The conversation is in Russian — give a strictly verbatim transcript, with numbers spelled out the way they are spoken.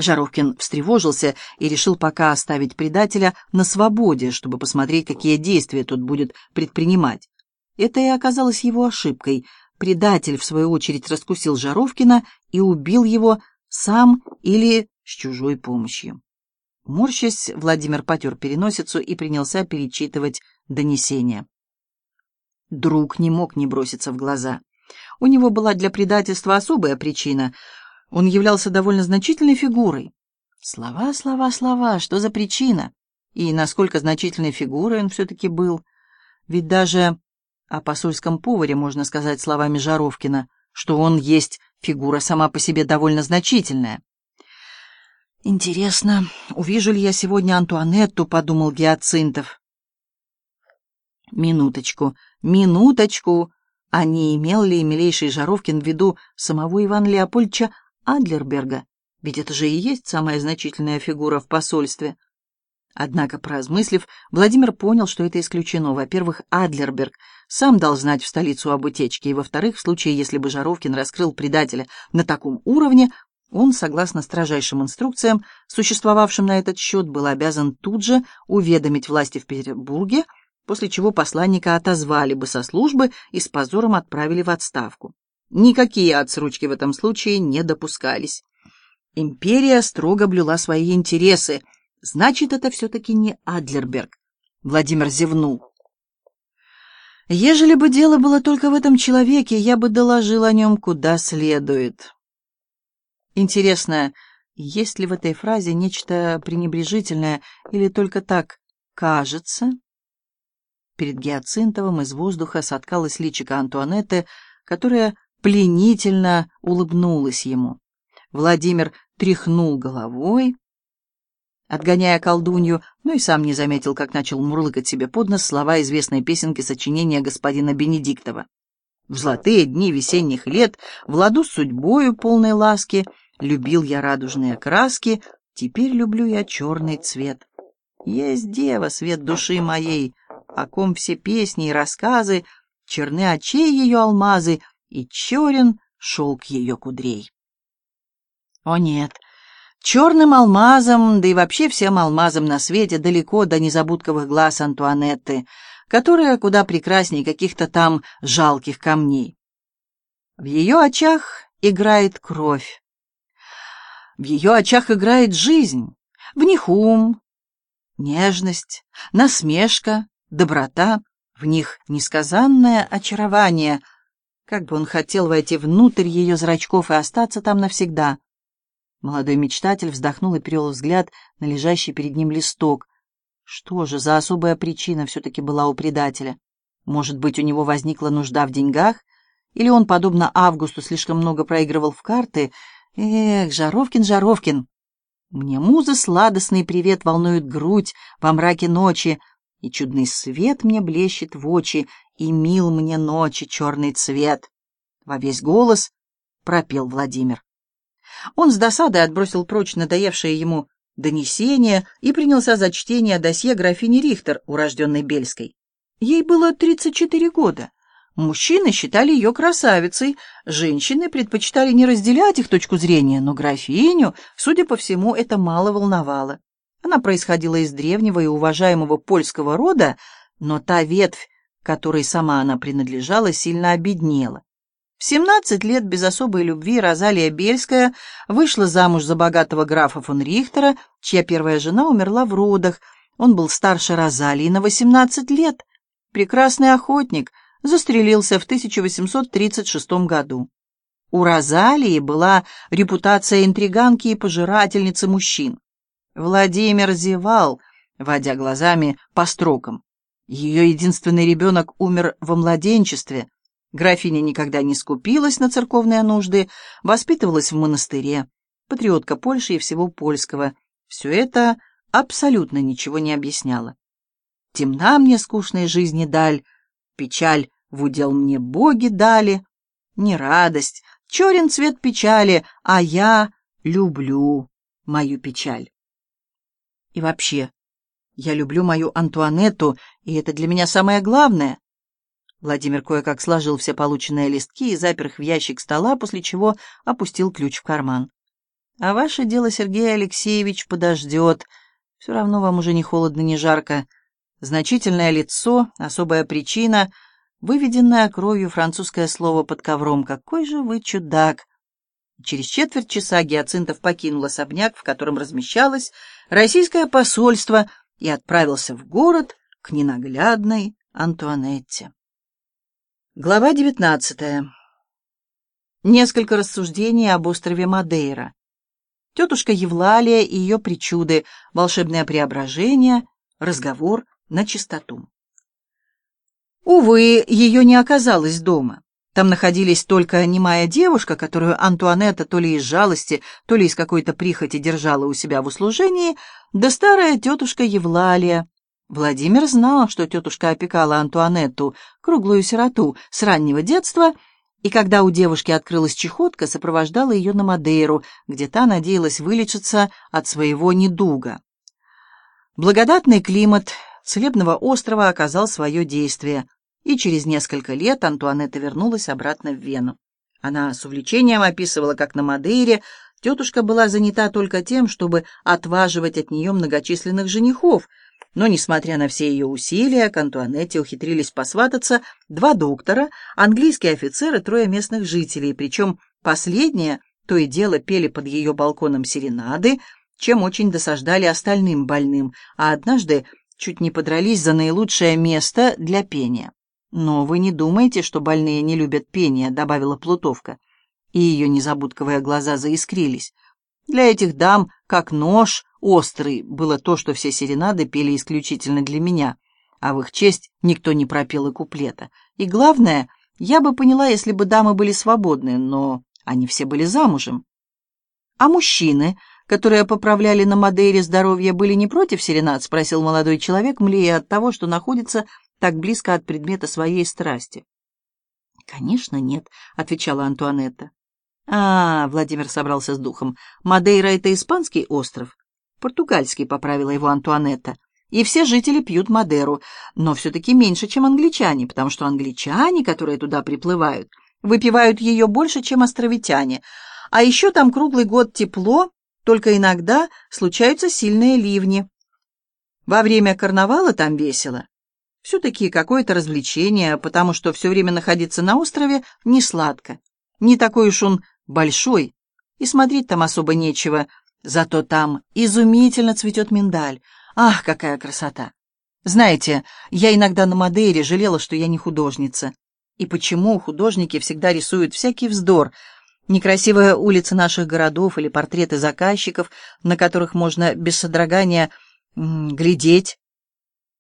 Жаровкин встревожился и решил пока оставить предателя на свободе, чтобы посмотреть, какие действия тот будет предпринимать. Это и оказалось его ошибкой. Предатель, в свою очередь, раскусил Жаровкина и убил его сам или с чужой помощью. Морщась, Владимир потер переносицу и принялся перечитывать донесение. Друг не мог не броситься в глаза. У него была для предательства особая причина. Он являлся довольно значительной фигурой. Слова, слова, слова, что за причина? И насколько значительной фигурой он все-таки был? Ведь даже о посольском поваре можно сказать словами Жаровкина, что он есть фигура сама по себе довольно значительная. «Интересно, увижу ли я сегодня Антуанетту?» — подумал Гиацинтов. Минуточку, минуточку. А не имел ли милейший Жаровкин в виду самого Ивана Леопольдовича Адлерберга? Ведь это же и есть самая значительная фигура в посольстве. Однако, поразмыслив, Владимир понял, что это исключено. Во-первых, Адлерберг сам дал знать в столицу об утечке, и, во-вторых, в случае, если бы Жаровкин раскрыл предателя на таком уровне, он, согласно строжайшим инструкциям, существовавшим на этот счет, был обязан тут же уведомить власти в Петербурге, после чего посланника отозвали бы со службы и с позором отправили в отставку. Никакие отсрочки в этом случае не допускались. Империя строго блюла свои интересы. Значит, это все-таки не Адлерберг. Владимир зевнул. Ежели бы дело было только в этом человеке, я бы доложил о нем куда следует. Интересно, есть ли в этой фразе нечто пренебрежительное или только так кажется? Перед Гиацинтовым из воздуха соткалось личико Антуанетты, которая пленительно улыбнулась ему. Владимир тряхнул головой, отгоняя колдунью, но и сам не заметил, как начал мурлыкать себе под нос слова известной песенки сочинения господина Бенедиктова. В золотые дни весенних лет, в ладу с судьбою полной ласки, любил я радужные краски, теперь люблю я черный цвет. Есть дева, свет души моей, о ком все песни и рассказы, черны очей ее алмазы, и черен шелк ее кудрей. О нет, черным алмазом, да и вообще всем алмазом на свете далеко до незабудковых глаз Антуанетты, которая куда прекрасней каких-то там жалких камней. В ее очах играет кровь, в ее очах играет жизнь, в них ум, нежность, насмешка, доброта, в них несказанное очарование. Как бы он хотел войти внутрь ее зрачков и остаться там навсегда. Молодой мечтатель вздохнул и перевел взгляд на лежащий перед ним листок. Что же за особая причина все-таки была у предателя? Может быть, у него возникла нужда в деньгах? Или он, подобно Августу, слишком много проигрывал в карты? Эх, Жаровкин, Жаровкин! Мне музы сладостный привет волнует грудь во мраке ночи, и чудный свет мне блещет в очи, и мил мне ночи черный цвет. Во весь голос пропел Владимир. Он с досадой отбросил прочь надоевшее ему донесение и принялся за чтение досье графини Рихтер, урожденной Бельской. Ей было тридцать четыре года. Мужчины считали ее красавицей, женщины предпочитали не разделять их точку зрения, но графиню, судя по всему, это мало волновало. Она происходила из древнего и уважаемого польского рода, но та ветвь, которой сама она принадлежала, сильно обеднела. В семнадцать лет без особой любви Розалия Бельская вышла замуж за богатого графа фон Рихтера, чья первая жена умерла в родах. Он был старше Розалии на восемнадцать лет. Прекрасный охотник, застрелился в тысяча восемьсот тридцать шестом году. У Розалии была репутация интриганки и пожирательницы мужчин. Владимир зевал, водя глазами по строкам. Ее единственный ребенок умер во младенчестве. Графиня никогда не скупилась на церковные нужды, воспитывалась в монастыре. Патриотка Польши и всего польского. Все это абсолютно ничего не объясняло. Темна мне скучной жизни даль, печаль в удел мне боги дали. Не радость, черен цвет печали, а я люблю мою печаль. И вообще, я люблю мою Антуанетту, и это для меня самое главное. Владимир кое-как сложил все полученные листки и запер их в ящик стола, после чего опустил ключ в карман. А ваше дело, Сергей Алексеевич, подождет. Все равно вам уже ни холодно, ни жарко. Значительное лицо, особая причина, выведенное кровью французское слово под ковром. Какой же вы чудак! Через четверть часа Гиацинтов покинул особняк, в котором размещалось российское посольство, и отправился в город к ненаглядной Антуанетте. Глава девятнадцатая. Несколько рассуждений об острове Мадейра. Тетушка Евлалия и ее причуды, волшебное преображение, разговор на чистоту. Увы, ее не оказалось дома. Там находились только немая девушка, которую Антуанетта то ли из жалости, то ли из какой-то прихоти держала у себя в услужении, да старая тетушка Евлалия. Владимир знал, что тетушка опекала Антуанетту, круглую сироту, с раннего детства, и когда у девушки открылась чехотка, сопровождала ее на Мадейру, где та надеялась вылечиться от своего недуга. Благодатный климат целебного острова оказал свое действие, и через несколько лет Антуанетта вернулась обратно в Вену. Она с увлечением описывала, как на Мадейре тетушка была занята только тем, чтобы отваживать от нее многочисленных женихов, но, несмотря на все ее усилия, к Антуанетте ухитрились посвататься два доктора, английский офицер и трое местных жителей, причем последние то и дело пели под ее балконом серенады, чем очень досаждали остальным больным, а однажды чуть не подрались за наилучшее место для пения. «Но вы не думаете, что больные не любят пения», — добавила Плутовка, и ее незабудковые глаза заискрились. Для этих дам, как нож острый, было то, что все серенады пели исключительно для меня, а в их честь никто не пропел и куплета. И главное, я бы поняла, если бы дамы были свободны, но они все были замужем. А мужчины, которые поправляли на Мадейре здоровье, были не против серенад? — спросил молодой человек, млея от того, что находится так близко от предмета своей страсти. «Конечно, нет», — отвечала Антуанетта. «А, — Владимир собрался с духом, — Мадейра — это испанский остров?» «Португальский», — поправила его Антуанетта. «И все жители пьют Мадеру, но все-таки меньше, чем англичане, потому что англичане, которые туда приплывают, выпивают ее больше, чем островитяне. А еще там круглый год тепло, только иногда случаются сильные ливни. Во время карнавала там весело. Все-таки какое-то развлечение, потому что все время находиться на острове не сладко. Не такой уж он большой, и смотреть там особо нечего, зато там изумительно цветет миндаль. Ах, какая красота! Знаете, я иногда на Мадейре жалела, что я не художница. И почему художники всегда рисуют всякий вздор, некрасивые улицы наших городов или портреты заказчиков, на которых можно без содрогания м, глядеть,